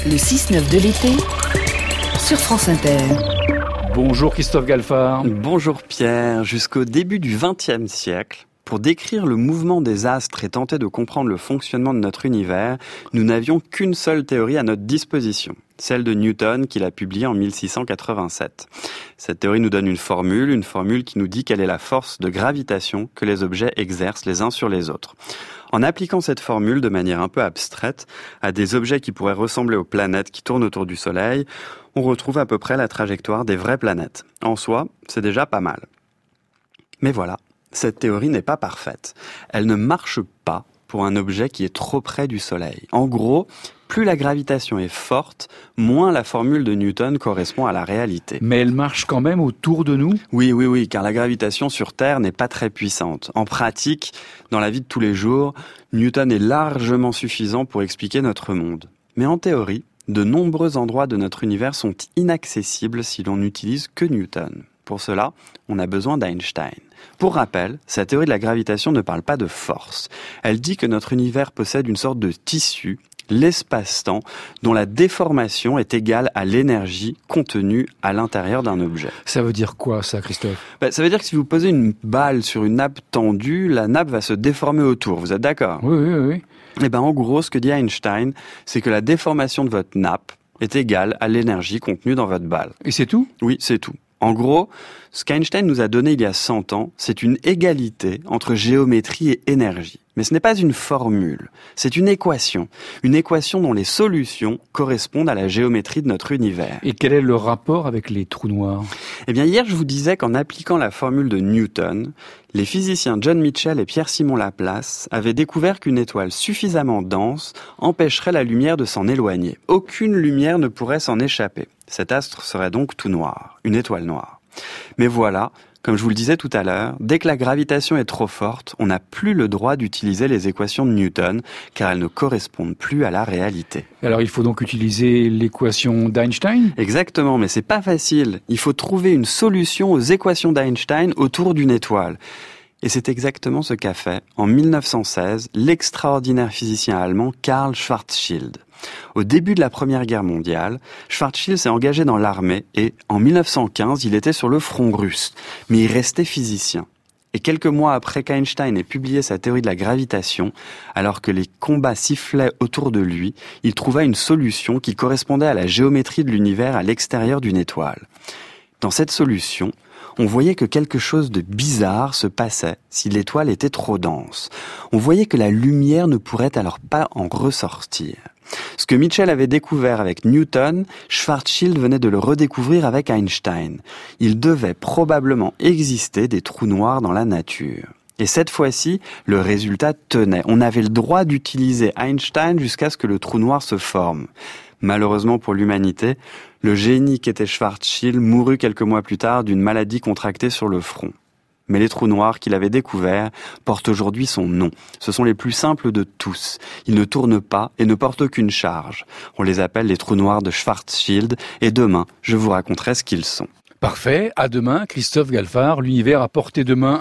Le 6-9 de l'été sur France Inter. Bonjour Christophe Galfard. Bonjour Pierre. Jusqu'au début du XXe siècle, pour décrire le mouvement des astres et tenter de comprendre le fonctionnement de notre univers, nous n'avions qu'une seule théorie à notre disposition, celle de Newton qu'il a publiée en 1687. Cette théorie nous donne une formule qui nous dit quelle est la force de gravitation que les objets exercent les uns sur les autres. En appliquant cette formule de manière un peu abstraite à des objets qui pourraient ressembler aux planètes qui tournent autour du Soleil, on retrouve à peu près la trajectoire des vraies planètes. En soi, c'est déjà pas mal. Mais voilà, cette théorie n'est pas parfaite. Elle ne marche pas pour un objet qui est trop près du Soleil. En gros, plus la gravitation est forte, moins la formule de Newton correspond à la réalité. Mais elle marche quand même autour de nous ? Oui, car la gravitation sur Terre n'est pas très puissante. En pratique, dans la vie de tous les jours, Newton est largement suffisant pour expliquer notre monde. Mais en théorie, de nombreux endroits de notre univers sont inaccessibles si l'on n'utilise que Newton. Pour cela, on a besoin d'Einstein. Pour rappel, sa théorie de la gravitation ne parle pas de force. Elle dit que notre univers possède une sorte de tissu, l'espace-temps, dont la déformation est égale à l'énergie contenue à l'intérieur d'un objet. Ça veut dire quoi ça, Christophe ? Ça veut dire que si vous posez une balle sur une nappe tendue, la nappe va se déformer autour. Vous êtes d'accord ? Oui. En gros, ce que dit Einstein, c'est que la déformation de votre nappe est égale à l'énergie contenue dans votre balle. Et c'est tout ? Oui, c'est tout. En gros, ce qu'Einstein nous a donné il y a 100 ans, c'est une égalité entre géométrie et énergie. Mais ce n'est pas une formule, c'est une équation dont les solutions correspondent à la géométrie de notre univers. Et quel est le rapport avec les trous noirs ? Hier, je vous disais qu'en appliquant la formule de Newton, les physiciens John Michell et Pierre-Simon Laplace avaient découvert qu'une étoile suffisamment dense empêcherait la lumière de s'en éloigner. Aucune lumière ne pourrait s'en échapper. Cet astre serait donc tout noir, une étoile noire. Mais voilà, comme je vous le disais tout à l'heure, dès que la gravitation est trop forte, on n'a plus le droit d'utiliser les équations de Newton, car elles ne correspondent plus à la réalité. Alors il faut donc utiliser l'équation d'Einstein ? Exactement, mais c'est pas facile. Il faut trouver une solution aux équations d'Einstein autour d'une étoile. Et c'est exactement ce qu'a fait, en 1916, l'extraordinaire physicien allemand Karl Schwarzschild. Au début de la Première Guerre mondiale, Schwarzschild s'est engagé dans l'armée et, en 1915, il était sur le front russe. Mais il restait physicien. Et quelques mois après qu'Einstein ait publié sa théorie de la gravitation, alors que les combats sifflaient autour de lui, il trouva une solution qui correspondait à la géométrie de l'univers à l'extérieur d'une étoile. Dans cette solution, on voyait que quelque chose de bizarre se passait si l'étoile était trop dense. On voyait que la lumière ne pourrait alors pas en ressortir. Ce que Michell avait découvert avec Newton, Schwarzschild venait de le redécouvrir avec Einstein. Il devait probablement exister des trous noirs dans la nature. Et cette fois-ci, le résultat tenait. On avait le droit d'utiliser Einstein jusqu'à ce que le trou noir se forme. Malheureusement pour l'humanité, le génie qu'était Schwarzschild mourut quelques mois plus tard d'une maladie contractée sur le front. Mais les trous noirs qu'il avait découverts portent aujourd'hui son nom. Ce sont les plus simples de tous. Ils ne tournent pas et ne portent aucune charge. On les appelle les trous noirs de Schwarzschild et demain, je vous raconterai ce qu'ils sont. Parfait, à demain, Christophe Galfard, l'univers à portée de main.